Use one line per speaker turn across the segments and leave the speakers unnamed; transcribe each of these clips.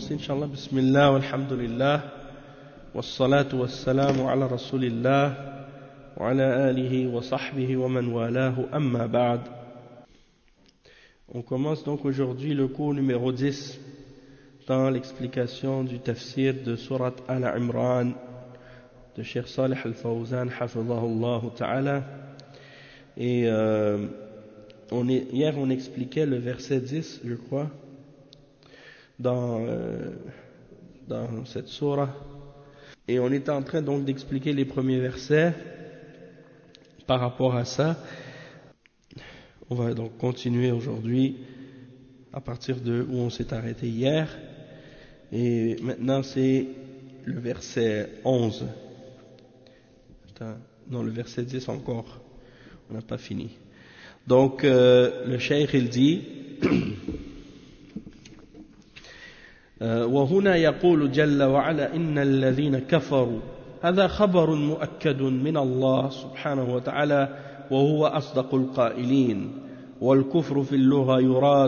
commencer, Inch'Allah. Bismillah, walhamdulillah, wassalatu wassalamu ala rasulillah, wa ala alihi wa sahbihi wa man walahu, amma ba'd. On commence donc aujourd'hui le cours numéro 10 dans l'explication du tafsir de Surat Al-Imran de Cheikh Salih Al-Fawzan, hafidhahullah ta'ala. Et hier on expliquait le verset 10, je crois, dans cette sourate, et on était en train donc d'expliquer les premiers versets par rapport à ça. On va donc continuer aujourd'hui à partir de où on s'est arrêté hier, et maintenant c'est le verset 11. Non, le verset 10 encore, on n'a pas fini. Donc le cheikh il dit وهنا يقول جل وعلا إن الذين كفروا، هذا خبر مؤكد من الله سبحانه وتعالى وهو أصدق القائلين. والكفر في اللغة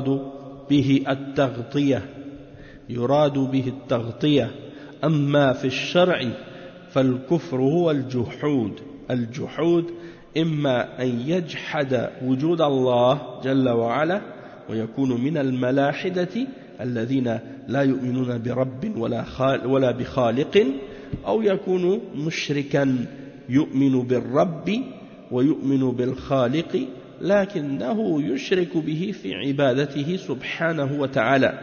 يراد به التغطية، أما في الشرع فالكفر هو الجحود إما أن يجحد وجود الله جل وعلا ويكون من الملاحدة الذين لا يؤمنون برب ولا بخالق، أو يكون مشركا يؤمن بالرب ويؤمن بالخالق لكنه يشرك به في عبادته سبحانه وتعالى،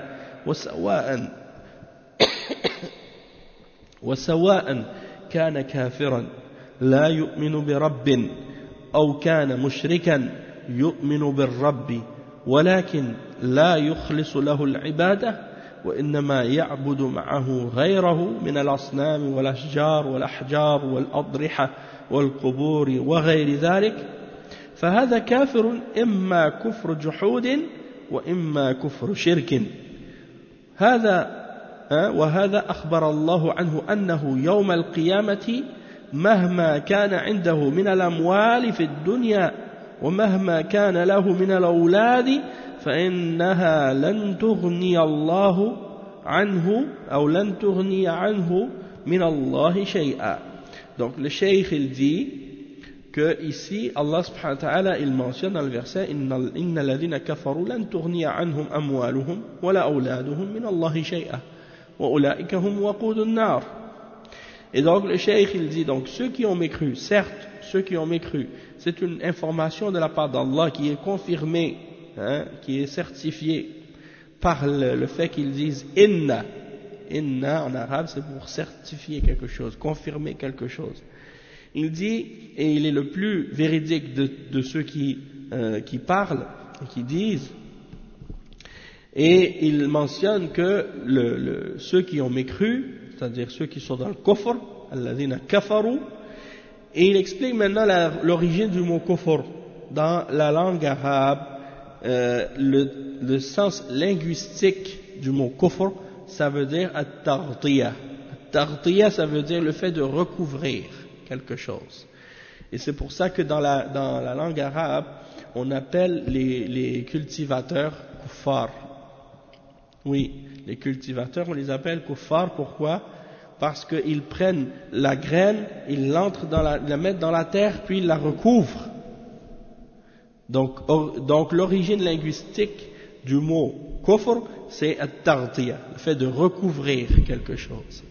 وسواء كان كافرا لا يؤمن برب أو كان مشركا يؤمن بالرب ولكن لا يخلص له العبادة وإنما يعبد معه غيره من الأصنام والأشجار والأحجار والأضرحة والقبور وغير ذلك، فهذا كافر إما كفر جحود وإما كفر شرك. وهذا أخبر الله عنه أنه يوم القيامة مهما كان عنده من الأموال في الدنيا ومهما كان له من الأولاد فإنها لن تغني عنه من الله شيئا. Donc le cheikh il dit que ici Allah subhanahu wa ta'ala il mentionne dans le verset inna alladhina kafaru lan tughniya anhum amwaluhum wala awladuhum min Allahi shay'a wa ulaika hum waqudun nar. Et donc le cheikh il dit donc ceux qui ont mécru, certes ceux qui ont mécru, c'est une information de la part d'Allah qui est confirmée, qui est certifiée par le fait qu'ils disent inna en arabe c'est pour certifier quelque chose, confirmer quelque chose. Il dit, et il est le plus véridique de ceux qui parlent et qui disent, et il mentionne que ceux qui ont mécru, c'est-à-dire ceux qui sont dans le kufr, alladhina kafaru, et il explique maintenant l'origine du mot kufr dans la langue arabe. Le sens linguistique du mot kufr, ça veut dire at-taghtiya. At-taghtiya, ça veut dire le fait de recouvrir quelque chose. Et c'est pour ça que dans la langue arabe, on appelle les cultivateurs kuffar. Oui, les cultivateurs, on les appelle kuffar. Pourquoi? Parce qu'ils prennent la graine, ils la mettent dans la terre, puis ils la recouvrent. Donc l'origine linguistique du mot kufr, c'est at-taghtiya, le fait de recouvrir quelque chose.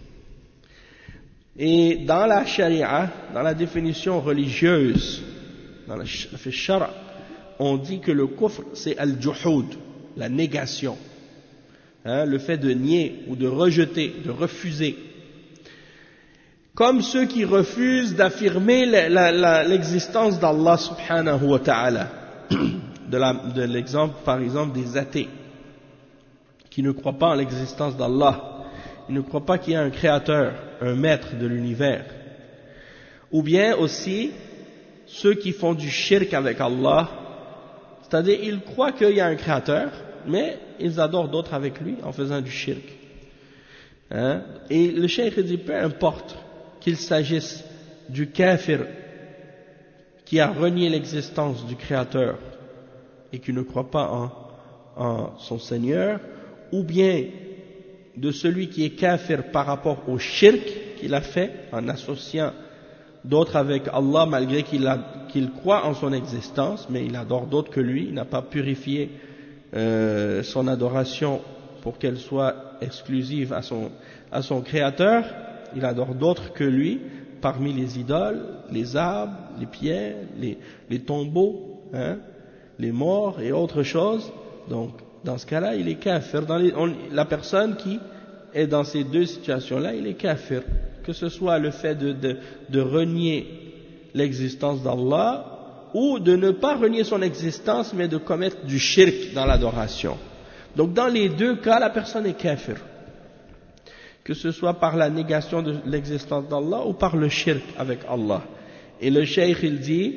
Et dans la sharia, dans la définition religieuse, dans le shara, on dit que le kufr c'est al-juhud, la négation, le fait de nier ou de rejeter, de refuser. Comme ceux qui refusent d'affirmer l'existence d'Allah subhanahu wa ta'ala, de l'exemple par exemple des athées, qui ne croient pas en l'existence d'Allah, ils ne croient pas qu'il y a un créateur, un maître de l'univers. Ou bien aussi ceux qui font du shirk avec Allah, c'est-à-dire ils croient qu'il y a un créateur, mais ils adorent d'autres avec lui en faisant du shirk. Et le cheikh dit peu importe qu'il s'agisse du kafir qui a renié l'existence du créateur et qui ne croit pas en son Seigneur, ou bien de celui qui est kafir par rapport au shirk qu'il a fait en associant d'autres avec Allah malgré qu'il croit en son existence, mais il adore d'autres que lui, il n'a pas purifié son adoration pour qu'elle soit exclusive à son créateur, il adore d'autres que lui parmi les idoles, les arbres, les pierres, les tombeaux, les morts et autres choses. Donc dans ce cas-là il est kafir. La personne qui est dans ces deux situations-là, il est kafir, que ce soit le fait de renier l'existence d'Allah ou de ne pas renier son existence mais de commettre du shirk dans l'adoration. Donc dans les deux cas la personne est kafir, que ce soit par la négation de l'existence d'Allah ou par le shirk avec Allah. Et le cheikh il dit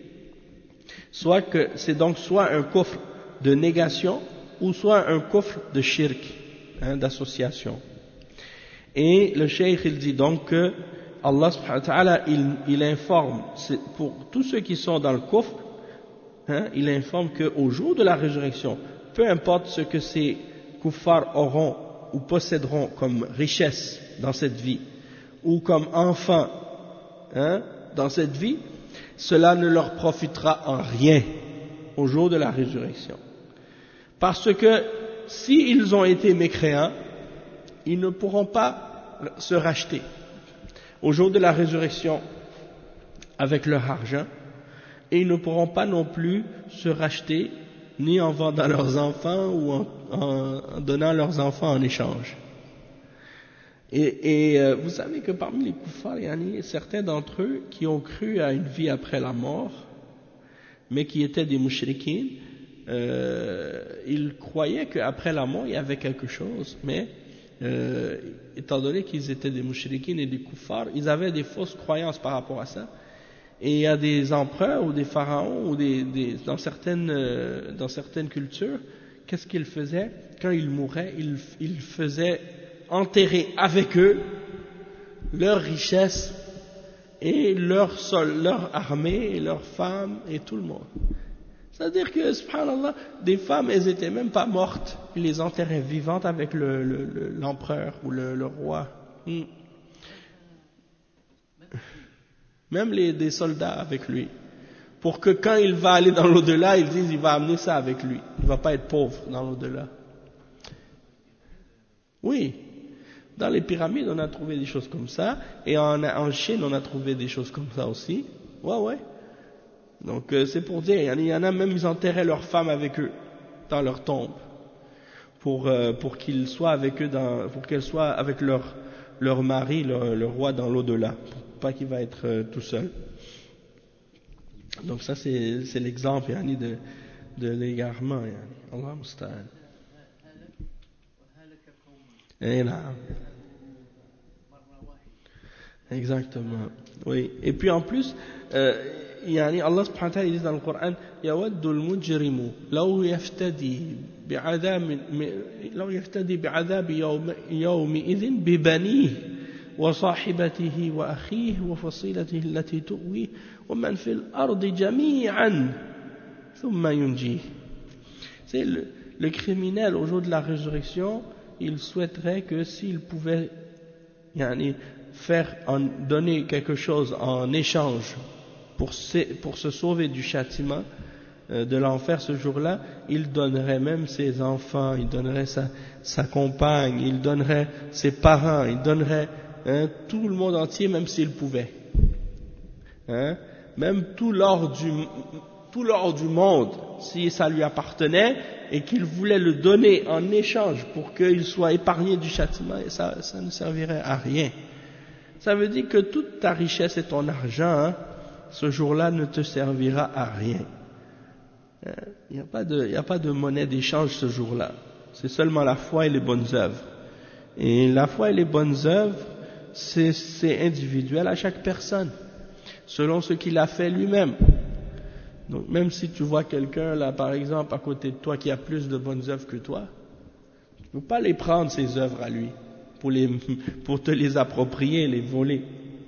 c'est donc soit un kufr de négation ou soit un kufr de shirk, d'association. Et le cheikh il dit donc que Allah subhanahu wa ta'ala il informe pour tous ceux qui sont dans le kufr, il informe qu'au jour de la résurrection, peu importe ce que ces kuffars auront ou posséderont comme richesse dans cette vie ou comme enfants dans cette vie, cela ne leur profitera en rien au jour de la résurrection. Parce que s'ils ont été mécréants, ils ne pourront pas se racheter au jour de la résurrection avec leur argent, et ils ne pourront pas non plus se racheter ni en vendant leurs enfants ou en donnant leurs enfants en échange. Et vous savez que parmi les kuffars, il y en a certains d'entre eux qui ont cru à une vie après la mort, mais qui étaient des mushrikines. Ils croyaient qu'après la mort il y avait quelque chose, mais étant donné qu'ils étaient des mushrikines et des kuffars, ils avaient des fausses croyances par rapport à ça. Et il y a des empereurs ou des pharaons ou dans certaines cultures, qu'est-ce qu'ils faisaient? Quand ils mouraient, ils faisaient enterrer avec eux leurs richesses et leur armée et leurs femmes et tout le monde. C'est-à-dire que, subhanallah, des femmes, elles étaient même pas mortes, ils les enterraient vivantes avec l'empereur ou le roi. Même des soldats avec lui. Pour que quand il va aller dans l'au-delà, ils disent il va amener ça avec lui. Il ne va pas être pauvre dans l'au-delà. Oui. Dans les pyramides, on a trouvé des choses comme ça. Et en Chine, on a trouvé des choses comme ça aussi. Ouais. Donc c'est pour dire, il y en a même, ils enterraient leurs femmes avec eux, dans leur tombe. Pour qu'ils soient avec eux, pour qu'elles soient avec leur mari, le roi dans l'au-delà. Pas qu'il va être tout seul. Donc ça c'est l'exemple de l'égarement. Allah musta'an. Exactement. Oui. Et puis en plus, Allah subhanahu wa ta'ala dit dans le Coran, يود المجرم لو يفتدي بعذاب يومئذ ببنيه وصاحبته وأخيه وفصيلته التي تؤويه ومن في الأرض جميعا ثم ينجيه. C'est le criminel au jour de la résurrection, il souhaiterait que s'il pouvait donner quelque chose en échange pour se sauver du châtiment de l'enfer ce jour-là, il donnerait même ses enfants, il donnerait sa compagne, il donnerait ses parents, il donnerait tout le monde entier, même s'il pouvait. Même tout l'or du monde, si ça lui appartenait et qu'il voulait le donner en échange pour qu'il soit épargné du châtiment, ça ne servirait à rien. Ça veut dire que toute ta richesse et ton argent, ce jour-là ne te servira à rien. Il n'y a pas de monnaie d'échange ce jour-là. C'est seulement la foi et les bonnes œuvres. Et la foi et les bonnes œuvres, c'est individuel à chaque personne, selon ce qu'il a fait lui-même. Donc même si tu vois quelqu'un là par exemple à côté de toi qui a plus de bonnes œuvres que toi, tu ne peux pas les prendre ces œuvres à lui pour te les approprier, les voler,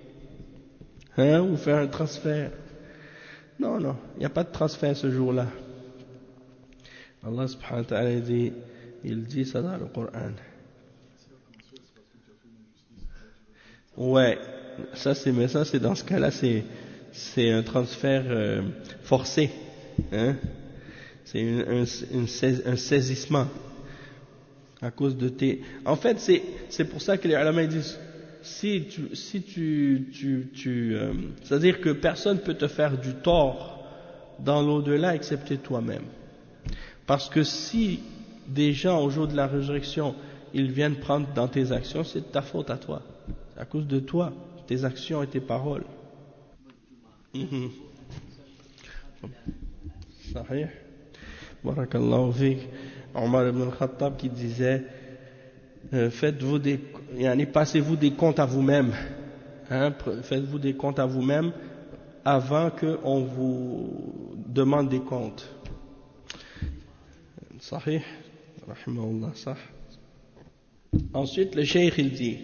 ou faire un transfert. Non, il n'y a pas de transfert ce jour-là. Allah subhanahu wa ta'ala il dit ça dans le Coran. Ouais, mais ça c'est dans ce cas-là, c'est un transfert forcé, hein. C'est un saisissement à cause de tes. En fait, c'est pour ça que les ulama disent c'est-à-dire que personne peut te faire du tort dans l'au-delà excepté toi-même. Parce que si des gens au jour de la résurrection ils viennent prendre dans tes actions, c'est de ta faute à toi. C'est à cause de toi, tes actions et tes paroles. Sahih. Barakallahu fik. Omar ibn al-Khattab qui disait passez-vous des comptes à vous-même, hein, faites-vous des comptes à vous-même avant qu'on vous demande des comptes. Sahih. Rahimahullah, sah. Ensuite le cheikh il dit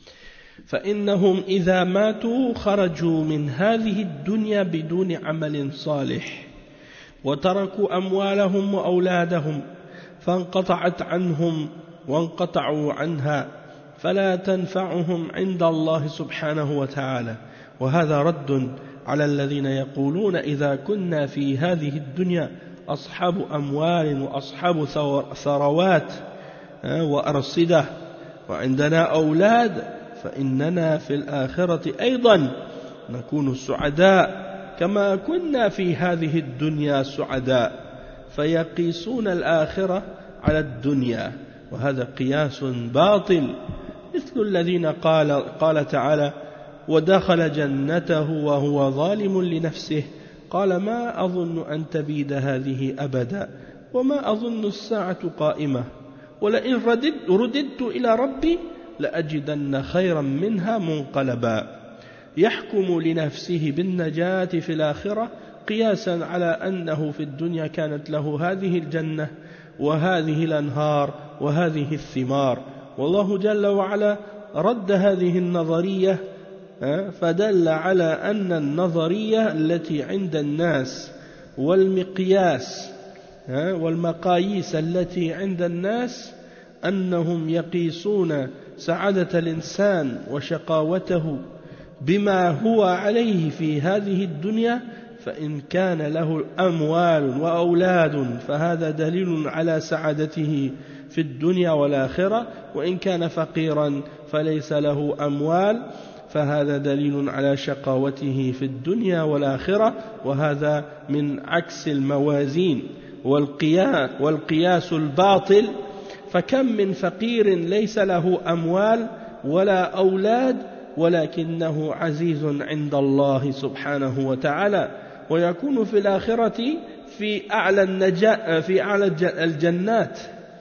فإنهم إذا ماتوا خرجوا من هذه الدنيا بدون عمل صالح وتركوا أموالهم وأولادهم فانقطعت عنهم وانقطعوا عنها فلا تنفعهم عند الله سبحانه وتعالى وهذا رد على الذين يقولون إذا كنا في هذه الدنيا أصحاب أموال وأصحاب ثروات وأرصدة وعندنا أولاد فإننا في الآخرة أيضا نكون سعداء كما كنا في هذه الدنيا سعداء فيقيسون الآخرة على الدنيا وهذا قياس باطل مثل الذين قال تعالى ودخل جنته وهو ظالم لنفسه قال ما أظن أن تبيد هذه أبدا وما أظن الساعة قائمة ولئن رددت إلى ربي لأجدن خيرا منها منقلبا يحكم لنفسه بالنجاة في الآخرة قياسا على أنه في الدنيا كانت له هذه الجنة وهذه الأنهار وهذه الثمار والله جل وعلا رد هذه النظرية فدل على أن النظرية التي عند الناس والمقياس والمقاييس التي عند الناس أنهم يقيسون سعادة الإنسان وشقاوته بما هو عليه في هذه الدنيا فإن كان له أموال وأولاد فهذا دليل على سعادته في الدنيا والآخرة وإن كان فقيرا فليس له أموال فهذا دليل على شقاوته في الدنيا والآخرة وهذا من عكس الموازين والقياس الباطل فكم من فقير ليس له أموال ولا أولاد ولكنه عزيز عند الله سبحانه وتعالى ويكون في الآخرة في أعلى الجنات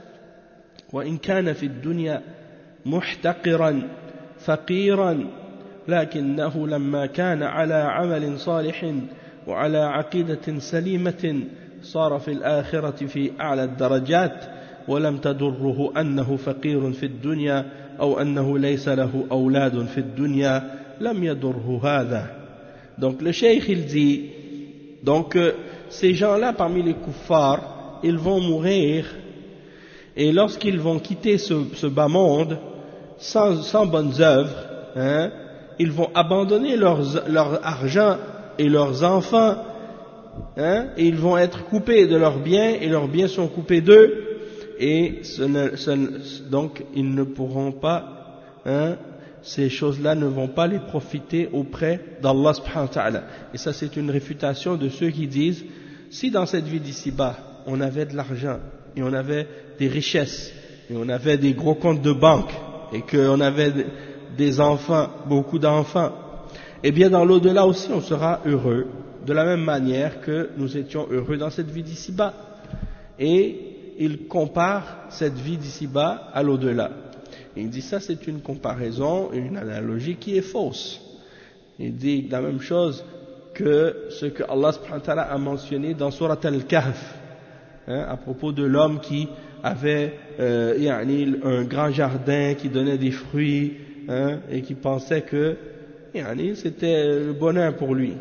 وإن كان في الدنيا محتقرا فقيرا لكنه لما كان على عمل صالح وعلى عقيدة سليمة صار في الآخرة في أعلى الدرجات ولم تضره أنه فقير في الدنيا أو أنه ليس له أولاد في الدنيا لم يضره هذا. Donc le cheikh il dit donc ces gens-là parmi les kuffars ils vont mourir et lorsqu'ils vont quitter ce bas monde sans bonnes œuvres, hein, ils vont abandonner leur argent et leurs enfants, hein, et ils vont être coupés de leurs biens et leurs biens sont coupés d'eux et donc ils ne pourront pas, hein, ces choses-là ne vont pas les profiter auprès d'Allah subhanahu wa ta'ala. Et ça c'est une réfutation de ceux qui disent si dans cette vie d'ici-bas on avait de l'argent et on avait des richesses et on avait des gros comptes de banque et qu'on avait des enfants, beaucoup d'enfants, eh bien dans l'au-delà aussi on sera heureux de la même manière que nous étions heureux dans cette vie d'ici-bas. Et il compare cette vie d'ici-bas à l'au-delà. Il dit ça c'est une comparaison, une analogie qui est fausse. Il dit la même chose que ce que Allah subhanahu wa ta'ala a mentionné dans Surat Al-Kahf, hein, à propos de l'homme qui avait un grand jardin qui donnait des fruits, hein, et qui pensait que c'était le bonheur pour lui.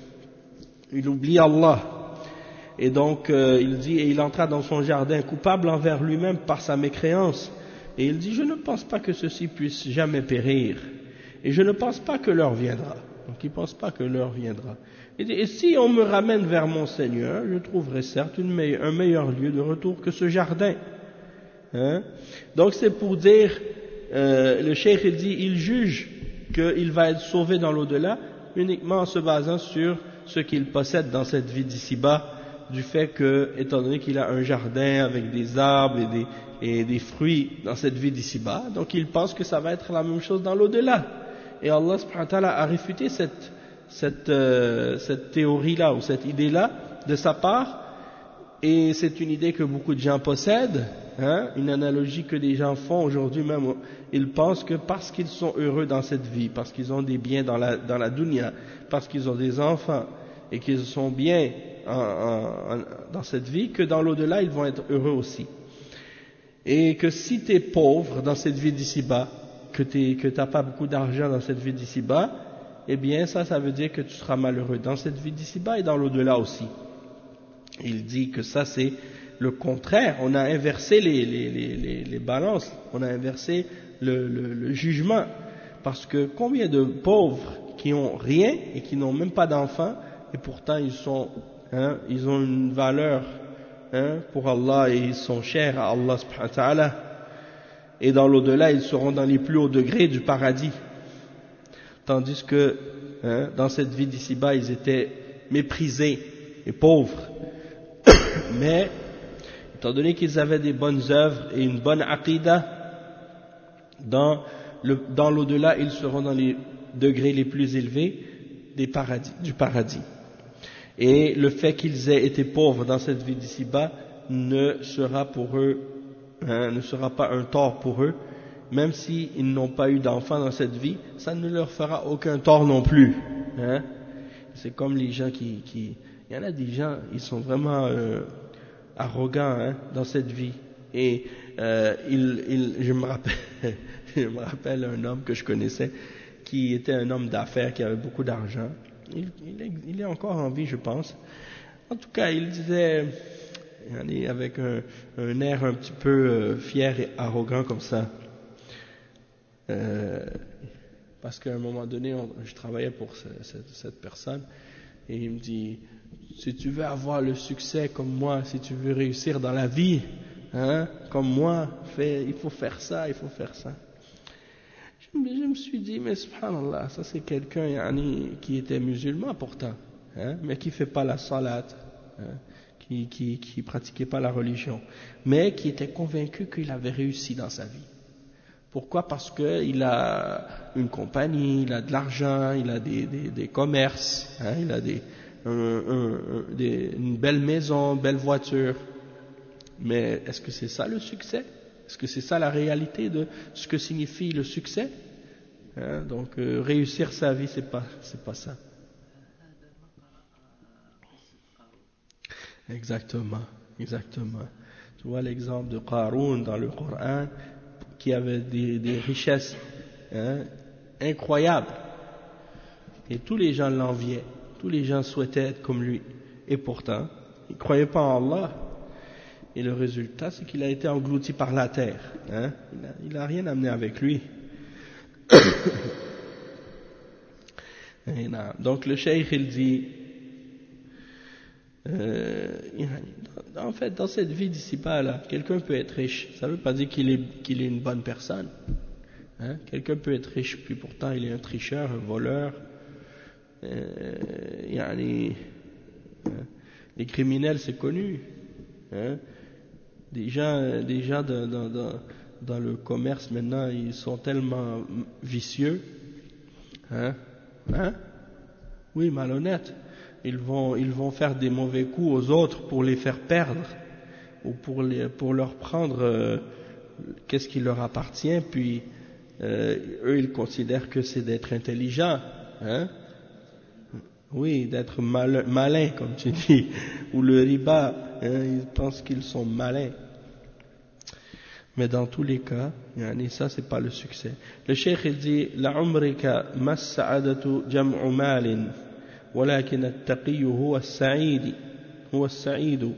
Il oublie Allah. Et donc il dit, et il entra dans son jardin coupable envers lui-même par sa mécréance. Et il dit, je ne pense pas que ceci puisse jamais périr. et je ne pense pas que l'heure viendra. Donc il ne pense pas que l'heure viendra. Et si on me ramène vers mon Seigneur, je trouverai certes un meilleur lieu de retour que ce jardin. Hein? Donc c'est pour dire, le cheikh il dit, il juge qu'il va être sauvé dans l'au-delà uniquement en se basant sur ce qu'il possède dans cette vie d'ici-bas, du fait que, étant donné qu'il a un jardin avec des arbres et des fruits dans cette vie d'ici-bas, donc il pense que ça va être la même chose dans l'au-delà. Et Allah subhanahu wa ta'ala a réfuté cette théorie-là ou cette idée-là de sa part, et c'est une idée que beaucoup de gens possèdent, hein, une analogie que des gens font aujourd'hui même. Ils pensent que parce qu'ils sont heureux dans cette vie, parce qu'ils ont des biens dans la dunya, parce qu'ils ont des enfants et qu'ils sont bien dans cette vie, que dans l'au-delà ils vont être heureux aussi. Et que si tu es pauvre dans cette vie d'ici-bas, que tu n'as pas beaucoup d'argent dans cette vie d'ici-bas, eh bien ça veut dire que tu seras malheureux dans cette vie d'ici-bas et dans l'au-delà aussi. Il dit que ça c'est le contraire, on a inversé les balances, on a inversé le jugement, parce que combien de pauvres qui ont rien et qui n'ont même pas d'enfants, et pourtant ils ont une valeur pour Allah et ils sont chers à Allah subhanahu wa ta'ala, et dans l'au-delà ils seront dans les plus hauts degrés du paradis, tandis que dans cette vie d'ici-bas ils étaient méprisés et pauvres. Mais étant donné qu'ils avaient des bonnes œuvres et une bonne aqidah, dans l'au-delà ils seront dans les degrés les plus élevés du paradis. Et le fait qu'ils aient été pauvres dans cette vie d'ici-bas ne sera pas un tort pour eux, même s'ils n'ont pas eu d'enfants dans cette vie, ça ne leur fera aucun tort non plus. Hein? C'est comme les gens il y en a des gens, ils sont vraiment arrogants dans cette vie. Et je me rappelle un homme que je connaissais, qui était un homme d'affaires, qui avait beaucoup d'argent. Il est encore en vie, je pense. En tout cas, il disait, avec un air un petit peu fier et arrogant comme ça, parce qu'à un moment donné, je travaillais pour cette personne, et il me dit, si tu veux avoir le succès comme moi, si tu veux réussir dans la vie, comme moi, il faut faire ça, il faut faire ça. Je me suis dit, mais subhanallah, ça c'est quelqu'un qui était musulman pourtant, mais qui ne fait pas la salat, qui pratiquait pas la religion, mais qui était convaincu qu'il avait réussi dans sa vie. Pourquoi? Parce qu'il a une compagnie, il a de l'argent, il a des commerces, il a une belle maison, une belle voiture. Mais est-ce que c'est ça le succès? Est-ce que c'est ça la réalité de ce que signifie le succès? Donc réussir sa vie, c'est pas ça. Exactement. Tu vois l'exemple de Qarun dans le Coran, qui avait des richesses incroyables, et tous les gens l'enviaient, tous les gens souhaitaient être comme lui, et pourtant il ne croyait pas en Allah, et le résultat c'est qu'il a été englouti par la terre, il n'a rien amené avec lui. Donc le cheikh il dit, en fait dans cette vie d'ici-bas là, quelqu'un peut être riche, ça ne veut pas dire qu'il est une bonne personne, quelqu'un peut être riche puis pourtant il est un tricheur, un voleur, les criminels c'est connu, des gens dans le commerce maintenant ils sont tellement vicieux, oui, malhonnêtes. Ils vont faire des mauvais coups aux autres pour les faire perdre, ou pour leur prendre qu'est-ce qui leur appartient, puis eux ils considèrent que c'est d'être intelligent, oui, d'être malin comme tu dis, ou le riba, ils pensent qu'ils sont malins. Mais dans tous les cas, ça c'est pas le succès. Le cheikh il dit, la umrika mas sa'adatu jam'u malin, ولكن التقي هو السعيد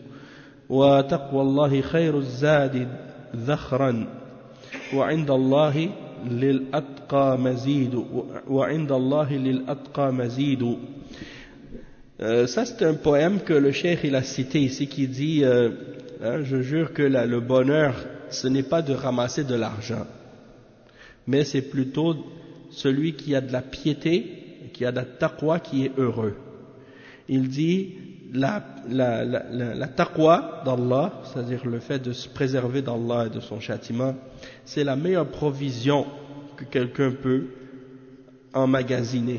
وتقوى الله خير الزاد ذخرا وعند الله للأتقى مزيد وعند الله للأتقى مزيد. Ça c'est un poème que le cheikh il a cité ici qui dit je jure que le bonheur ce n'est pas de ramasser de l'argent, mais c'est plutôt celui qui a de la piété, qui a de la taqwa qui est heureux. Il dit la taqwa d'Allah, c'est-à-dire le fait de se préserver d'Allah et de son châtiment, c'est la meilleure provision que quelqu'un peut emmagasiner.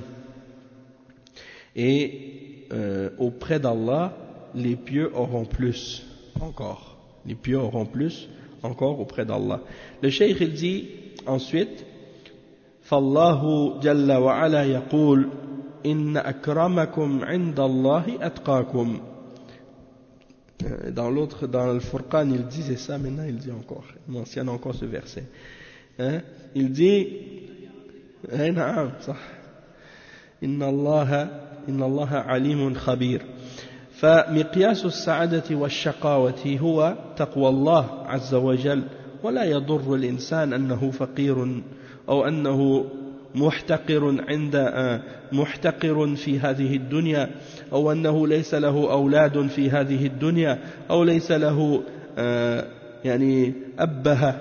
Et auprès d'Allah, les pieux auront plus encore. Les pieux auront plus encore auprès d'Allah. Le cheikh il dit ensuite, فالله جل وعلا يقول إن أكرمكم عند الله أتقاكم. Dans l'autre, dans le Furqan, il disait ça, maintenant il dit encore, il mentionne encore ce verset. Il dit, نعم صح, إن الله عليم خبير. فمقياس السعادة والشقاوة هو تقوى الله عز وجل، ولا يضر الإنسان أنه فقير أو أنه محتقر في هذه الدنيا، أو أنه ليس له أولاد في هذه الدنيا، أو ليس له يعني أبه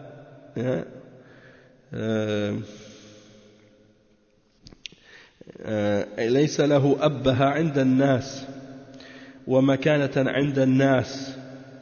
ليس له أبه عند الناس ومكانة عند الناس،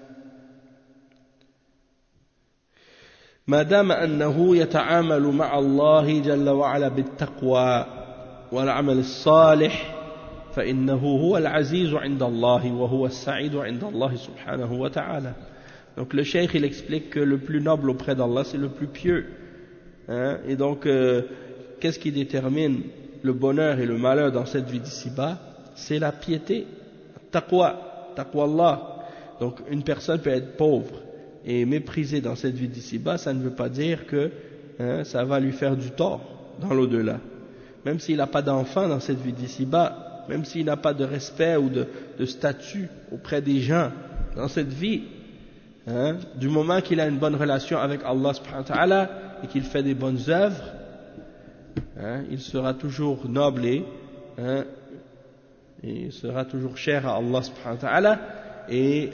ما دام أنه يتعامل مع الله جل وعلا بالتقوى والعمل الصالح فإنه هو العزيز عند الله وهو السعيد عند الله سبحانه وتعالى. Donc le cheikh il explique que le plus noble auprès d'Allah c'est le plus pieux, et donc qu'est-ce qui détermine le bonheur et le malheur dans cette vie d'ici-bas? C'est la piété, taqwa Allah. Donc une personne peut être pauvre et méprisé dans cette vie d'ici-bas, ça ne veut pas dire que ça va lui faire du tort dans l'au-delà. Même s'il n'a pas d'enfant dans cette vie d'ici-bas, même s'il n'a pas de respect ou de statut auprès des gens dans cette vie, du moment qu'il a une bonne relation avec Allah subhanahu wa ta'ala et qu'il fait des bonnes œuvres, il sera toujours noble et il sera toujours cher à Allah subhanahu wa ta'ala, et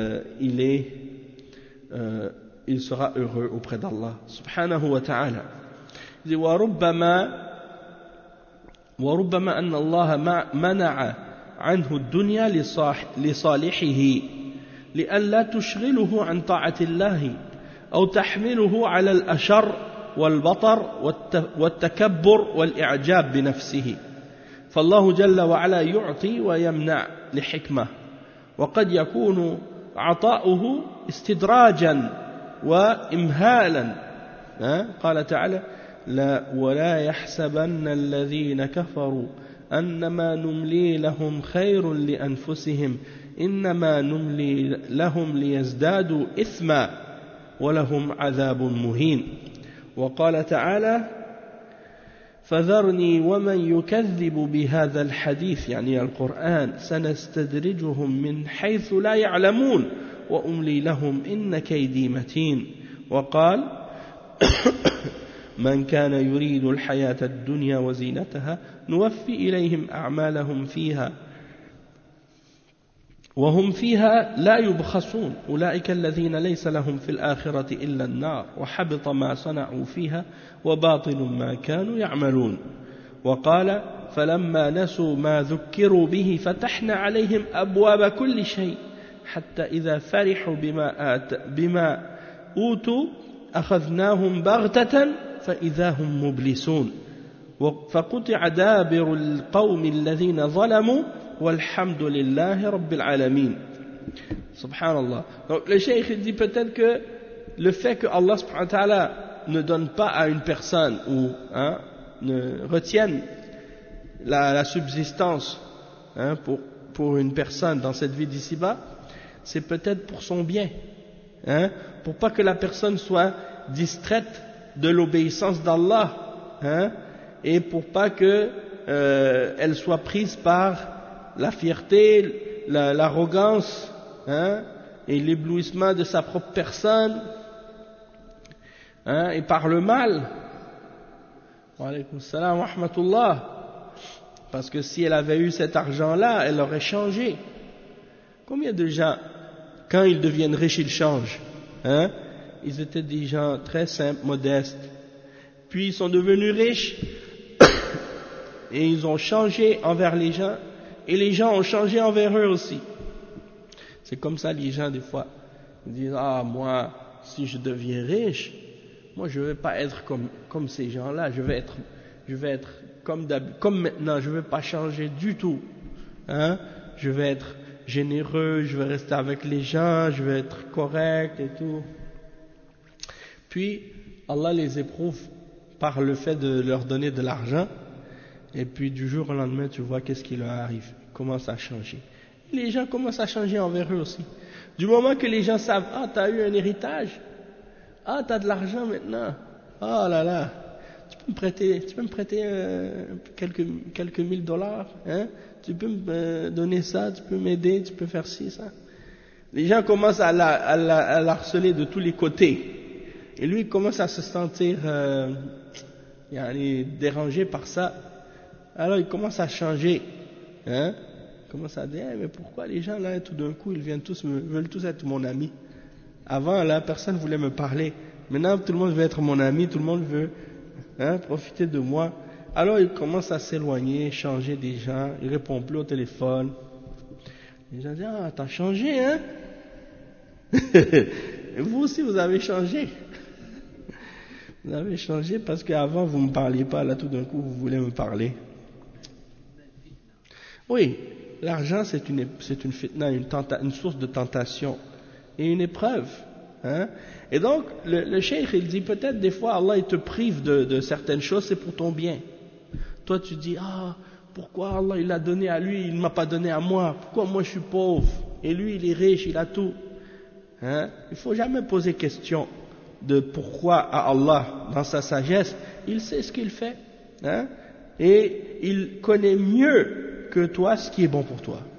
il sera heureux auprès d'Allah subhanahu wa ta'ala. Il dit وربما أن الله منع عنه الدنيا لصالحه لئلا تشغله عن طاعة الله أو تحمله على الأشر والبطر والتكبر والإعجاب بنفسه، فالله جل وعلا يعطي ويمنع لحكمة، وقد يكون عطاؤه استدراجا وإمهالا. قال تعالى ولا يحسبن الذين كفروا أنما نملي لهم خير لأنفسهم إنما نملي لهم ليزدادوا إثما ولهم عذاب مهين. وقال تعالى فذرني ومن يكذب بهذا الحديث يعني القرآن سنستدرجهم من حيث لا يعلمون وأملي لهم إن كيدي متين. وقال من كان يريد الحياة الدنيا وزينتها نوفي إليهم أعمالهم فيها وهم فيها لا يبخسون أولئك الذين ليس لهم في الآخرة إلا النار وحبط ما صنعوا فيها وباطل ما كانوا يعملون. وقال فلما نسوا ما ذكروا به فتحنا عليهم أبواب كل شيء حتى إذا فرحوا بما أوتوا أخذناهم بغتة فإذا هم مبلسون فقطع دابر القوم الذين ظلموا والحمد لله رب العالمين. Subhanallah. Donc le cheikh dit peut-être que le fait que Allah subhanahu wa ta'ala ne donne pas à une personne ou ne retienne la subsistance pour une personne dans cette vie d'ici-bas, c'est peut-être pour son bien, pour pas que la personne soit distraite de l'obéissance d'Allah, et pour pas que elle soit prise par la fierté, l'arrogance, et l'éblouissement de sa propre personne, et par le mal, Wa alaykum salam wa rahmatullah. Parce que si elle avait eu cet argent-là, elle aurait changé. Combien de gens, quand ils deviennent riches, ils changent, hein? Ils étaient des gens très simples, modestes. Puis ils sont devenus riches et ils ont changé envers les gens et les gens ont changé envers eux aussi. C'est comme ça les gens des fois ils disent ah moi si je deviens riche, moi je vais pas être comme ces gens-là, je vais être comme maintenant, je vais pas changer du tout, hein? Je vais être généreux, je vais rester avec les gens, je vais être correct et tout. Puis Allah les éprouve par le fait de leur donner de l'argent, et puis du jour au lendemain, tu vois qu'est-ce qui leur arrive, ils commencent à changer. Et les gens commencent à changer envers eux aussi. Du moment que les gens savent, ah, t'as eu un héritage, ah, t'as de l'argent maintenant, ah là là, tu peux me prêter quelques mille dollars, hein? Tu peux me donner ça, tu peux m'aider, tu peux faire ci, ça. Les gens commencent à l'harceler de tous les côtés. Et lui, il commence à se sentir dérangé par ça. Alors, il commence à changer. Hein? Il commence à dire, mais pourquoi les gens, là, tout d'un coup, ils veulent tous être mon ami? Avant, là, personne ne voulait me parler. Maintenant, tout le monde veut être mon ami, tout le monde veut profiter de moi. Alors, il commence à s'éloigner, changer des gens. Il ne répond plus au téléphone. Les gens disent, ah, t'as changé, hein? Et vous aussi, vous avez changé. Vous avez changé parce qu'avant vous ne me parliez pas, là tout d'un coup vous voulez me parler. Oui, l'argent c'est une fitna, une source de tentation et une épreuve. Hein? Et donc le cheikh il dit peut-être des fois Allah il te prive de certaines choses, c'est pour ton bien. Toi tu dis ah pourquoi Allah il a donné à lui, il ne m'a pas donné à moi, pourquoi moi je suis pauvre et lui il est riche, il a tout. Hein? Il ne faut jamais poser question de pourquoi à Allah, dans sa sagesse, il sait ce qu'il fait, hein? Et il connaît mieux que toi ce qui est bon pour toi.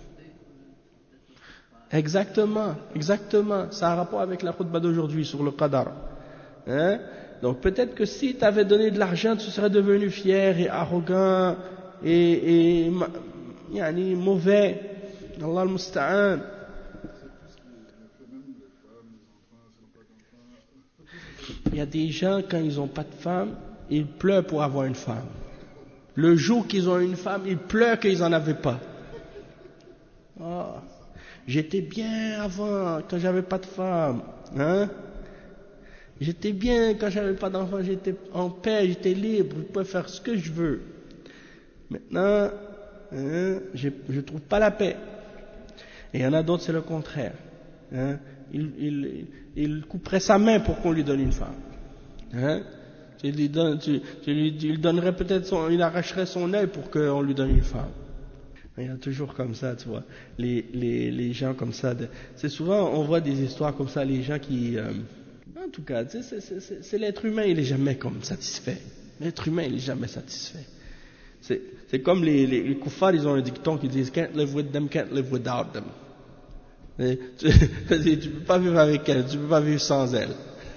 Exactement, ça a un rapport avec la khutbah d'aujourd'hui sur le qadar. Hein? Donc peut-être que si tu avais donné de l'argent, tu serais devenu fier et arrogant et mauvais. Allah al-Musta'an. Il y a des gens, quand ils n'ont pas de femme, ils pleurent pour avoir une femme. Le jour qu'ils ont une femme, ils pleurent qu'ils n'en avaient pas. Oh, j'étais bien avant, quand j'avais pas de femme. Hein? J'étais bien quand j'avais pas d'enfant, j'étais en paix, j'étais libre, je pouvais faire ce que je veux. Maintenant, je trouve pas la paix. Et il y en a d'autres, c'est le contraire. Hein? Il couperait sa main pour qu'on lui donne une femme. Hein? Il donnerait peut-être il arracherait son œil pour qu'on lui donne une femme. Il y a toujours comme ça, tu vois, les gens comme ça. C'est souvent, on voit des histoires comme ça, les gens qui, en tout cas, c'est l'être humain, il est jamais comme satisfait. L'être humain, il est jamais satisfait. C'est comme les kuffars, ils ont un dicton qui disent can't live with them, can't live without them. Tu peux pas vivre avec elle, tu peux pas vivre sans elle.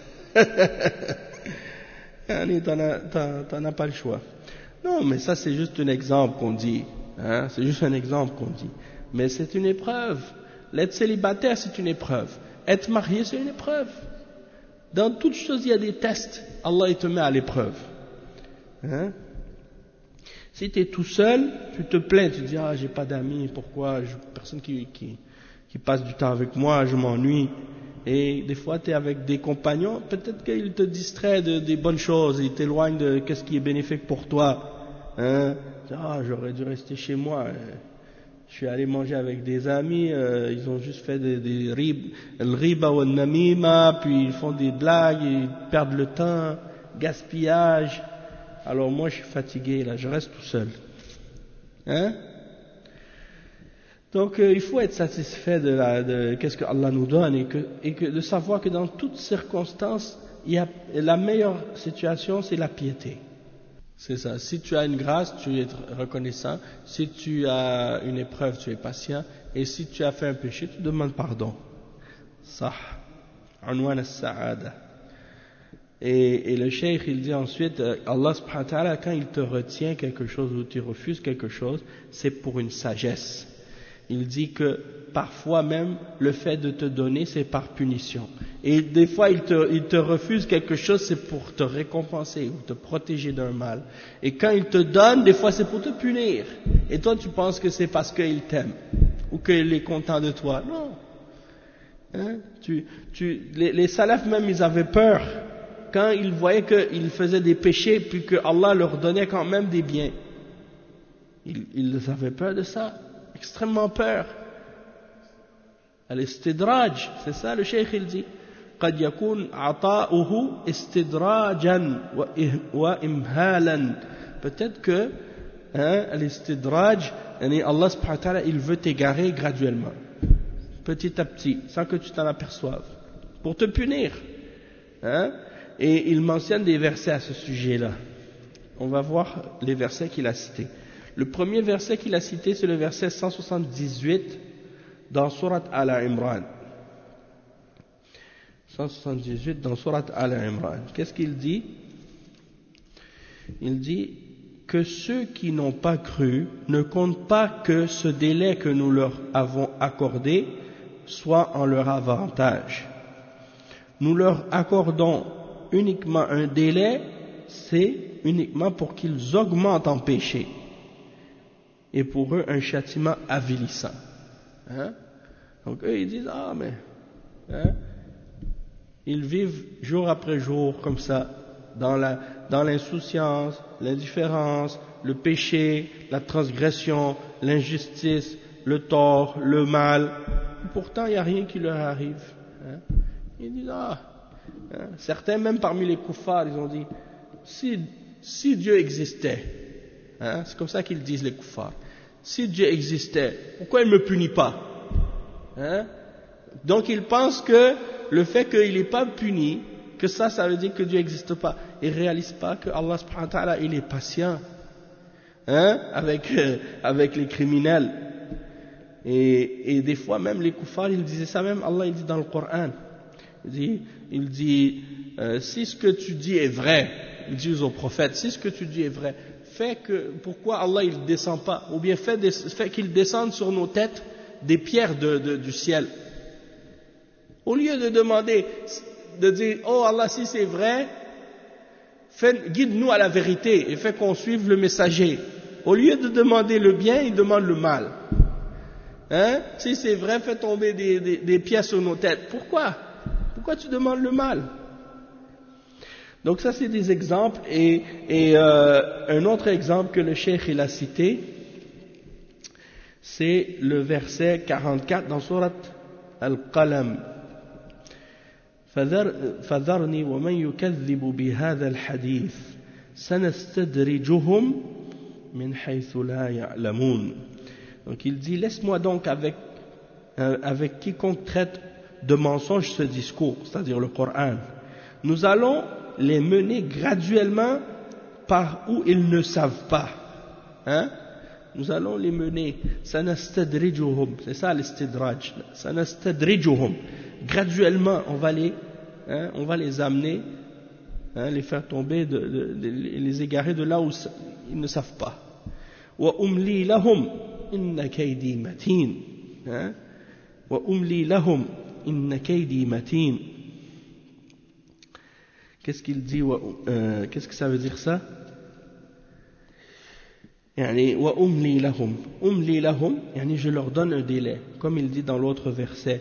T'en as pas le choix. Non, mais ça c'est juste un exemple qu'on dit. Hein? C'est juste un exemple qu'on dit. Mais c'est une épreuve. L'être célibataire, c'est une épreuve. Être marié, c'est une épreuve. Dans toute chose, il y a des tests. Allah, il te met à l'épreuve. Hein? Si tu es tout seul, tu te plains, tu dis, ah, j'ai pas d'amis, pourquoi? Personne qui passe du temps avec moi, je m'ennuie. Et des fois, tu es avec des compagnons, peut-être qu'ils te distraient des bonnes choses, ils t'éloignent de ce qui est bénéfique pour toi. Hein? Ah, j'aurais dû rester chez moi. Je suis allé manger avec des amis, ils ont juste fait des riba ou namima, puis ils font des blagues, ils perdent le temps, gaspillage. Alors moi, je suis fatigué, là, je reste tout seul. Hein? Donc il faut être satisfait de qu'est-ce que Allah nous donne et que de savoir que dans toutes circonstances, la meilleure situation, c'est la piété. C'est ça. Si tu as une grâce, tu es reconnaissant. Si tu as une épreuve, tu es patient. Et si tu as fait un péché, tu demandes pardon. Sah. Unwan as-sa'ada. Et le cheikh, il dit ensuite, Allah subhanahu wa ta'ala, quand il te retient quelque chose ou tu refuses quelque chose, c'est pour une sagesse. Il dit que parfois même, le fait de te donner, c'est par punition. Et des fois, il te refuse quelque chose, c'est pour te récompenser ou te protéger d'un mal. Et quand il te donne, des fois, c'est pour te punir. Et toi, tu penses que c'est parce qu'il t'aime ou qu'il est content de toi. Non. Hein? Les salafs même, ils avaient peur quand ils voyaient qu'ils faisaient des péchés puis que Allah leur donnait quand même des biens. Ils avaient peur de ça, extrêmement peur. Al-istidraj, c'est ça le cheikh il dit. قد يكون عطاؤه استدراجا وإمهالا. Peut-être que l'istidraj, Allah subhanahu wa ta'ala, il veut t'égarer graduellement, petit à petit, sans que tu t'en aperçoives, pour te punir. Et il mentionne des versets à ce sujet-là. On va voir les versets qu'il a cités. Le premier verset qu'il a cité, c'est le verset 178 dans Surat Al-Imran. 178 dans Surat Al-Imran. Qu'est-ce qu'il dit? Il dit que ceux qui n'ont pas cru ne comptent pas que ce délai que nous leur avons accordé soit en leur avantage. Nous leur accordons uniquement un délai, c'est uniquement pour qu'ils augmentent en péché. Et pour eux, un châtiment avilissant. Donc eux, ils disent, ils vivent jour après jour comme ça, dans l'insouciance, l'indifférence, le péché, la transgression, l'injustice, le tort, le mal. Et pourtant, il n'y a rien qui leur arrive. Ils disent, certains, même parmi les kuffars, ils ont dit, si Dieu existait, c'est comme ça qu'ils disent les kuffars, si Dieu existait, pourquoi il ne me punit pas? Donc ils pensent que le fait qu'il n'est pas puni, que ça veut dire que Dieu n'existe pas. Ils ne réalisent pas que Allah subhanahu wa ta'ala, il est patient avec les criminels. Et des fois même les kuffars, ils disaient ça même, Allah il dit dans le Coran, il dit si ce que tu dis est vrai, ils disent aux prophètes, si ce que tu dis est vrai, pourquoi Allah il ne descend pas, ou bien fait qu'il descende sur nos têtes des pierres du ciel. Au lieu de demander, de dire, oh Allah, si c'est vrai, guide-nous à la vérité et fais qu'on suive le messager. Au lieu de demander le bien, il demande le mal. Si c'est vrai, fais tomber des pierres sur nos têtes. Pourquoi tu demandes le mal? Donc ça c'est des exemples et un autre exemple que le cheikh il a cité, c'est le verset 44 dans Surat Al-Qalam. فذرني ومن يكذب بهذا الحديث سنستدرجهم من حيث لا يعلمون. Donc il dit, laisse-moi donc avec quiconque traite de mensonge ce discours, c'est-à-dire le Coran. Nous allons les mener graduellement par où ils ne savent pas. Nous allons les mener. Sanastadrijuhum, c'est ça l'istidraj. Sanastadrijuhum. Graduellement, on va les amener, les faire tomber, les égarer de là où ils ne savent pas. Wa umli lahum inna kaydi matin. Wa umli lahum inna kaydi matin. Qu'est-ce qu'il dit? Qu'est-ce que ça veut dire ça? Yani wa umli lahum. Umli lahum, yani je leur donne un délai, comme il dit dans l'autre verset.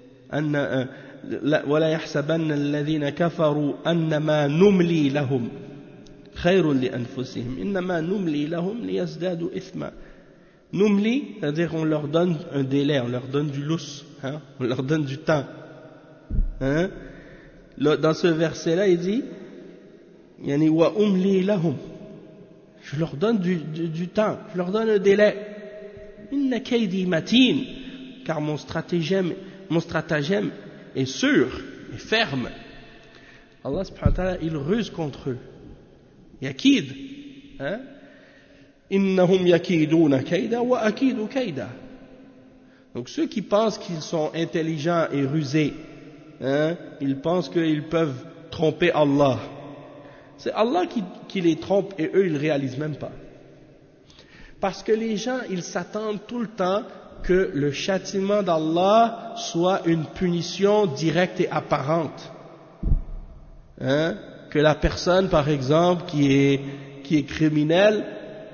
ولا يحسبن الذين كفروا أنما نملي لهم خير لأنفسهم إنما نملي لهم ليزدادوا إثما. Numli, c'est-à-dire on leur donne un délai, on leur donne du lousse, on leur donne du temps. Dans ce verset-là, il dit yani wa umli lahum, je leur donne du temps, je leur donne un délai. Inna kaydi matin, car mon stratagème est sûr et ferme. Allah subhanahu wa ta'ala, il ruse contre eux. Yakid. Innahum yakiduna kayda wa akidu kayda. Donc ceux qui pensent qu'ils sont intelligents et rusés, ils pensent qu'ils peuvent tromper Allah. C'est Allah qui les trompe et eux ils ne réalisent même pas. Parce que les gens ils s'attendent tout le temps que le châtiment d'Allah soit une punition directe et apparente. Hein? Que la personne par exemple qui est criminelle,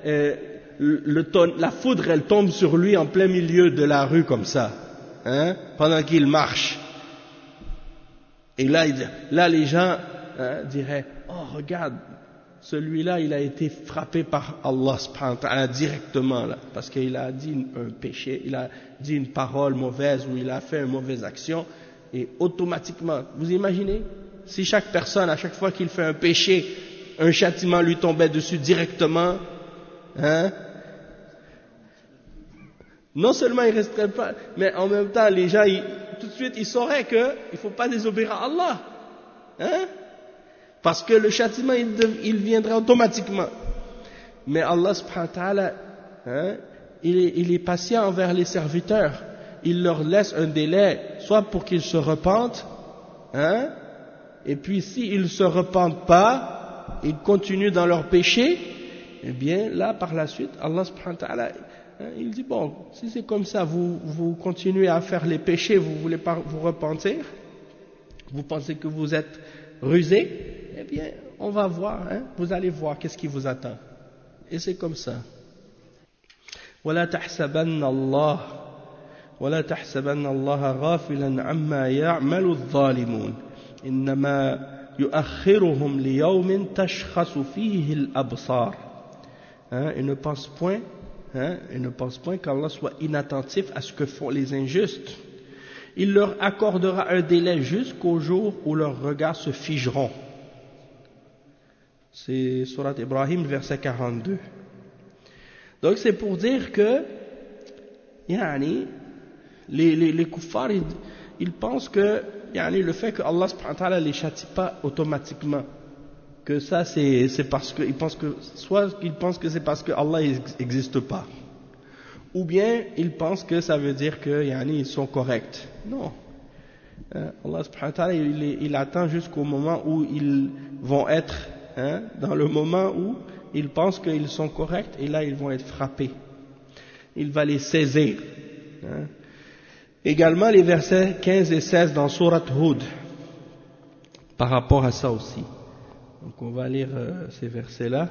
la foudre elle tombe sur lui en plein milieu de la rue comme ça, hein? Pendant qu'il marche. Et là les gens diraient, oh regarde, celui-là il a été frappé par Allah subhanahu wa ta'ala directement là, parce qu'il a dit un péché, il a dit une parole mauvaise ou il a fait une mauvaise action, et automatiquement, vous imaginez, si chaque personne à chaque fois qu'il fait un péché, un châtiment lui tombait dessus directement, hein? Non seulement il resterait pas, mais en même temps les gens tout de suite ils sauraient qu'il ne faut pas désobéir à Allah, hein? Parce que le châtiment il viendra automatiquement. Mais Allah subhanahu wa ta'ala, hein, il est patient envers les serviteurs. Il leur laisse un délai, soit pour qu'ils se repentent, hein, et puis s'ils ne se repentent pas, ils continuent dans leur péché, eh bien là par la suite, Allah subhanahu wa ta'ala, hein, il dit bon, si c'est comme ça, vous continuez à faire les péchés, vous voulez pas vous repentir, vous pensez que vous êtes rusé, eh bien, on va voir, hein, vous allez voir qu'est-ce qui vous attend. Et c'est comme ça. وَلَا تَحْسَبَنَّ اللَّهَ غَافِلًا عَمَّا يَعْمَلُ الظَّالِمُونَ إِنَّمَا يُؤَخِّرُهُمْ لِيَوْمٍ تَشْخَصُ فِيهِ الْأَبْصَارِ. Et ne pense point qu'Allah soit inattentif à ce que font les injustes. Il leur accordera un délai jusqu'au jour où leurs regards se figeront. C'est Surat Ibrahim, verset 42. Donc c'est pour dire que les kuffars, ils pensent que le fait que Allah subhanahu wa ta'ala les châtie pas automatiquement, que ça c'est parce que ils pensent que c'est parce que Allah n'existe pas, ou bien ils pensent que ça veut dire que ils sont corrects. Non. Allah subhanahu wa ta'ala il attend jusqu'au moment où ils vont être, dans le moment où ils pensent qu'ils sont corrects, et là ils vont être frappés. Il va les saisir. Également les versets 15 et 16 dans Surat Hud, par rapport à ça aussi. Donc on va lire ces versets-là.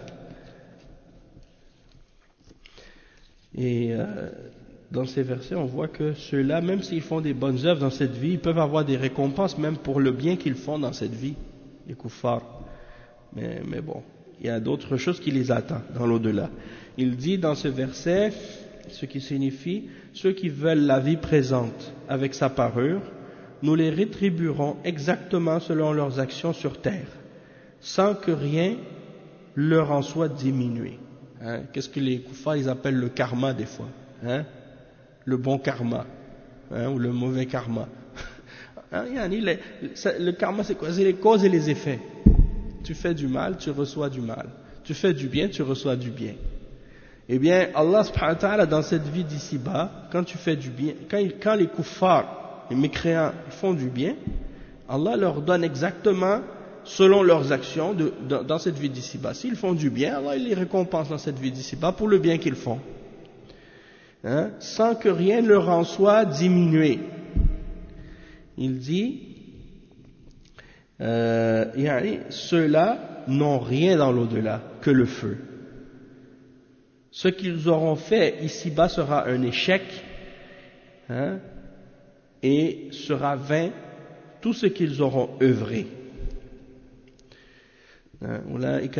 Et dans ces versets, on voit que ceux-là, même s'ils font des bonnes œuvres dans cette vie, ils peuvent avoir des récompenses même pour le bien qu'ils font dans cette vie, les kuffars. Mais bon, il y a d'autres choses qui les attendent dans l'au-delà. Il dit dans ce verset, ce qui signifie, ceux qui veulent la vie présente avec sa parure, nous les rétribuerons exactement selon leurs actions sur terre, sans que rien leur en soit diminué. Qu'est-ce que les kuffars ils appellent le karma des fois, le bon karma, ou le mauvais karma. Le karma c'est quoi? C'est les causes et les effets. Tu fais du mal, tu reçois du mal. Tu fais du bien, tu reçois du bien. Eh bien, Allah subhanahu wa ta'ala, dans cette vie d'ici-bas, quand tu fais du bien, quand les kuffars, les mécréants, font du bien, Allah leur donne exactement selon leurs actions dans cette vie d'ici-bas. S'ils font du bien, Allah il les récompense dans cette vie d'ici-bas pour le bien qu'ils font. Sans que rien ne leur en soit diminué. Il dit, ceux-là n'ont rien dans l'au-delà que le feu. Ce qu'ils auront fait ici-bas sera un échec, et sera vain tout ce qu'ils auront œuvré. Donc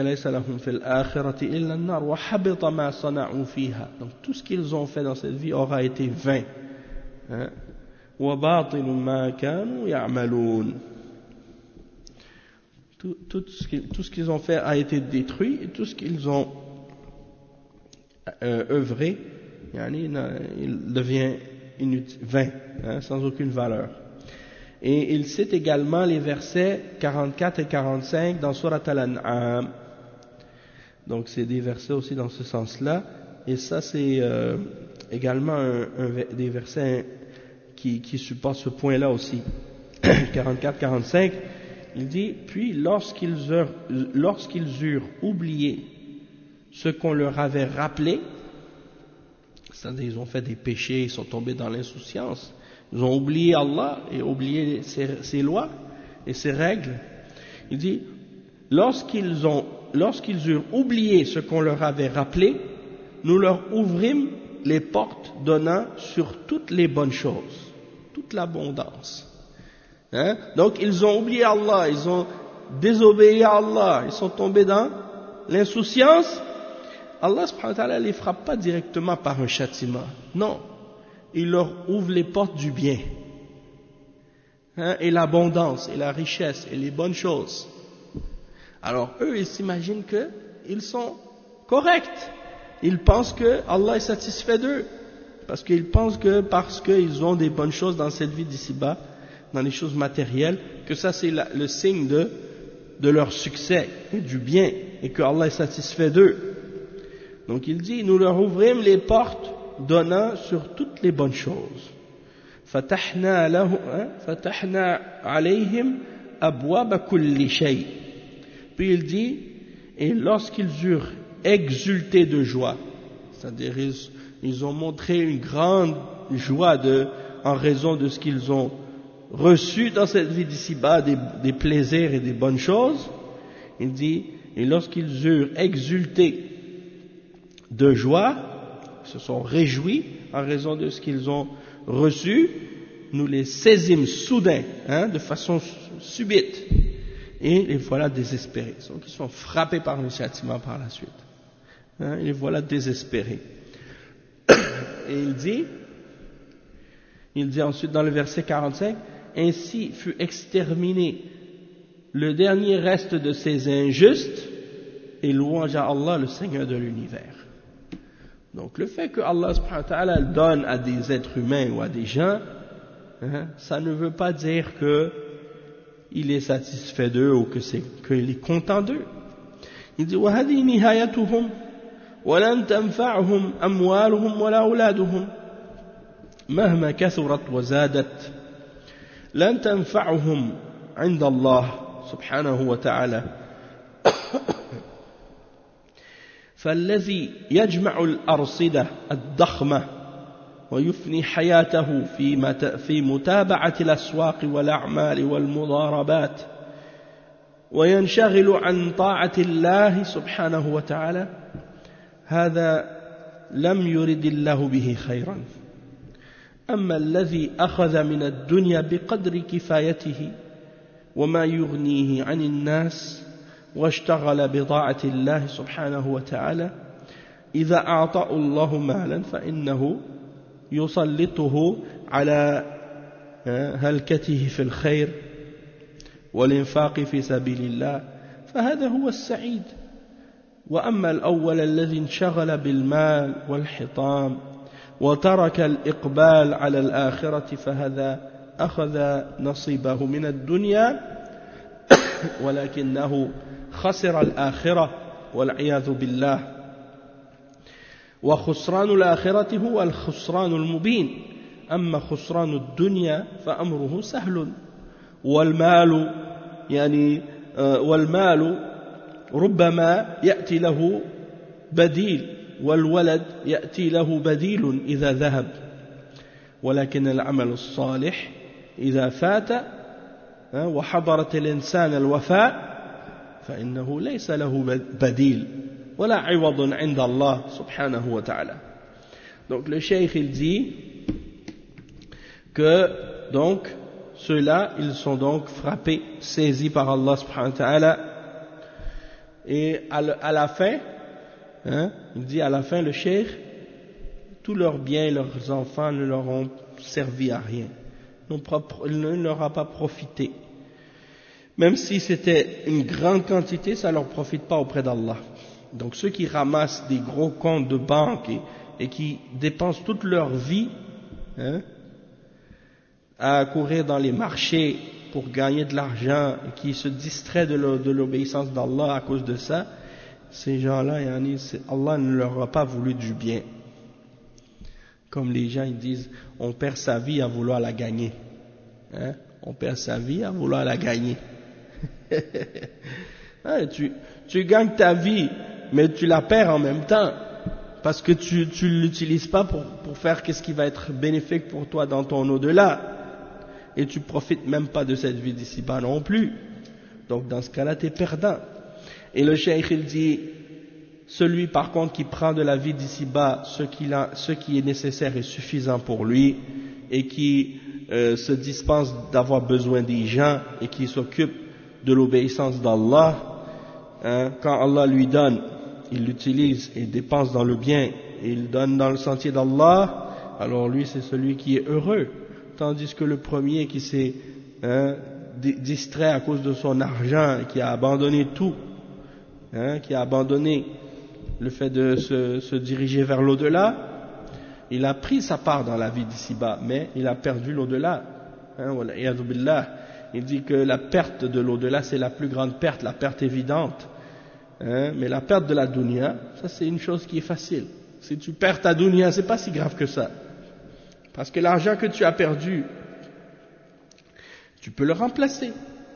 tout ce qu'ils ont fait dans cette vie aura été vain. Tout ce qu'ils ont fait a été détruit, et tout ce qu'ils ont œuvré, il devient vain, sans aucune valeur. Et il cite également les versets 44 et 45 dans Surat Al-An'am. Donc c'est des versets aussi dans ce sens-là. Et ça c'est également des versets qui supportent ce point-là aussi. 44-45, il dit, puis lorsqu'ils eurent oublié ce qu'on leur avait rappelé, c'est-à-dire ils ont fait des péchés, ils sont tombés dans l'insouciance, ils ont oublié Allah et oublié ses lois et ses règles. Il dit, lorsqu'ils eurent oublié ce qu'on leur avait rappelé, nous leur ouvrîmes les portes donnant sur toutes les bonnes choses, toute l'abondance. Donc ils ont oublié Allah, ils ont désobéi à Allah, ils sont tombés dans l'insouciance. Allah subhanahu wa ta'ala les frappe pas directement par un châtiment, non, il leur ouvre les portes du bien, et l'abondance, et la richesse, et les bonnes choses. Alors eux, ils s'imaginent qu'ils sont corrects, ils pensent que Allah est satisfait d'eux, parce qu'ils pensent que parce qu'ils ont des bonnes choses dans cette vie d'ici-bas, dans les choses matérielles, que ça c'est le signe de leur succès et du bien, et que Allah est satisfait d'eux. Donc il dit, nous leur ouvrîmes les portes donnant sur toutes les bonnes choses. Fatahna alayhim abwaba kulli shay. Puis il dit, et lorsqu'ils eurent exulté de joie, c'est-à-dire ils ont montré une grande joie en raison de ce qu'ils ont reçu dans cette vie d'ici-bas, des plaisirs et des bonnes choses, il dit, et lorsqu'ils eurent exulté de joie, se sont réjouis en raison de ce qu'ils ont reçu, nous les saisîmes soudain, de façon subite, et les voilà désespérés. Donc ils sont frappés par le châtiment par la suite. Et les voilà désespérés. Et il dit ensuite dans le verset 45, ainsi fut exterminé le dernier reste de ces injustes, et louange à Allah, le Seigneur de l'univers. Donc le fait que Allah subhanahu wa ta'ala donne à des êtres humains ou à des gens, ça ne veut pas dire qu'il est satisfait d'eux ou qu'il est content d'eux. Il dit وَهَذِهِ نِهَايَتُهُمْ وَلَنْ تَنْفَعْهُمْ أَمْوَالُهُمْ وَلَا أَوْلَادُهُمْ مهما كثرت وزادت لن تنفعهم عند الله سبحانه وتعالى فالذي يجمع الأرصدة الضخمة ويفني حياته في متابعة الأسواق والأعمال والمضاربات وينشغل عن طاعة الله سبحانه وتعالى هذا لم يرد الله به خيرا أما الذي أخذ من الدنيا بقدر كفايته وما يغنيه عن الناس واشتغل بطاعة الله سبحانه وتعالى إذا أعطاه الله مالا فإنه يسلطه على هلكته في الخير والإنفاق في سبيل الله فهذا هو السعيد وأما الأول الذي انشغل بالمال والحطام وترك الإقبال على الآخرة فهذا أخذ نصيبه من الدنيا ولكنه خسر الآخرة والعياذ بالله وخسران الآخرة هو الخسران المبين أما خسران الدنيا فأمره سهل والمال ربما يأتي له بديل والولد يأتي له بديل إذا ذهب ولكن العمل الصالح إذا فات وحضرت الإنسان الوفاء فإنه ليس له بديل ولا عوض عند الله سبحانه وتعالى. Donc le cheikh il dit que donc ceux-là ils sont donc frappés, saisis par Allah subhanahu wa ta'ala et à la fin il dit à la fin le cheikh tous leurs biens, leurs enfants ne leur ont servi à rien, ne leur a pas profité. Même si c'était une grande quantité, ça ne leur profite pas auprès d'Allah. Donc ceux qui ramassent des gros comptes de banque et qui dépensent toute leur vie à courir dans les marchés pour gagner de l'argent, et qui se distraient de l'obéissance d'Allah à cause de ça, ces gens-là, Allah ne leur a pas voulu du bien. Comme les gens ils disent, on perd sa vie à vouloir la gagner. On perd sa vie à vouloir la gagner. Hein, tu gagnes ta vie, mais tu la perds en même temps, parce que tu ne l'utilises pas pour faire qu'est-ce qui va être bénéfique pour toi dans ton au-delà, et tu profites même pas de cette vie d'ici-bas non plus. Donc dans ce cas-là, tu es perdant. Et le cheikh il dit, celui par contre qui prend de la vie d'ici-bas ce qui est nécessaire et suffisant pour lui, et qui se dispense d'avoir besoin des gens, et qui s'occupe de l'obéissance d'Allah, hein, quand Allah lui donne, il l'utilise et dépense dans le bien, et il donne dans le sentier d'Allah, alors lui c'est celui qui est heureux. Tandis que le premier qui s'est distrait à cause de son argent, qui a abandonné tout, qui a abandonné le fait de se diriger vers l'au-delà, il a pris sa part dans la vie d'ici-bas, mais il a perdu l'au-delà. Il dit que la perte de l'au-delà, c'est la plus grande perte, la perte évidente. Mais la perte de la dunya, ça c'est une chose qui est facile. Si tu perds ta dunya, c'est pas si grave que ça. Parce que l'argent que tu as perdu, tu peux le remplacer.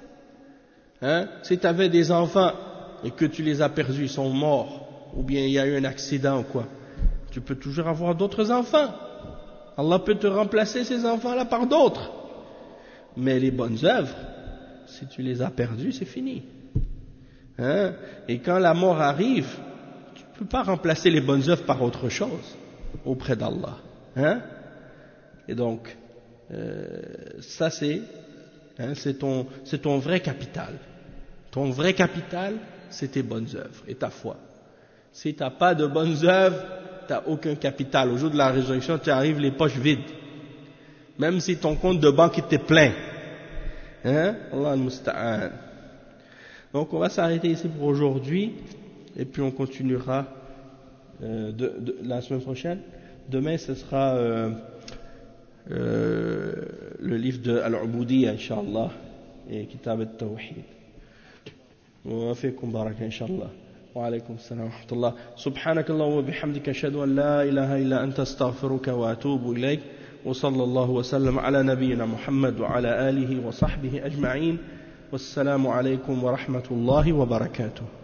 Si tu avais des enfants et que tu les as perdus, ils sont morts, ou bien il y a eu un accident ou quoi, tu peux toujours avoir d'autres enfants. Allah peut te remplacer ces enfants-là par d'autres. Mais les bonnes œuvres, si tu les as perdues, c'est fini. Et quand la mort arrive, tu ne peux pas remplacer les bonnes œuvres par autre chose auprès d'Allah. Et donc, ça c'est ton vrai capital. Ton vrai capital, c'est tes bonnes œuvres et ta foi. Si tu n'as pas de bonnes œuvres, tu n'as aucun capital. Au jour de la résurrection, tu arrives les poches vides. Même si ton compte de banque était plein. Allah al-Musta'an. Donc on va s'arrêter ici pour aujourd'hui. Et puis on continuera la semaine prochaine. Demain, ce sera le livre de Al-Ubudiyya, Inch'Allah, et Kitab al-Tawhid. Wa fikum baraka, Inch'Allah. Wa alaykum salam wa rahmatullah. Subhanakallah wa bihamdika ashhadu an la ilaha illa anta astaghfiruka wa atubu ilayk. Wa sallallahu wa sallam ala nabiyyina Muhammad wa ala alihi wa sahbihi ajma'in. Wassalamu alaykum wa rahmatullahi wa barakatuh.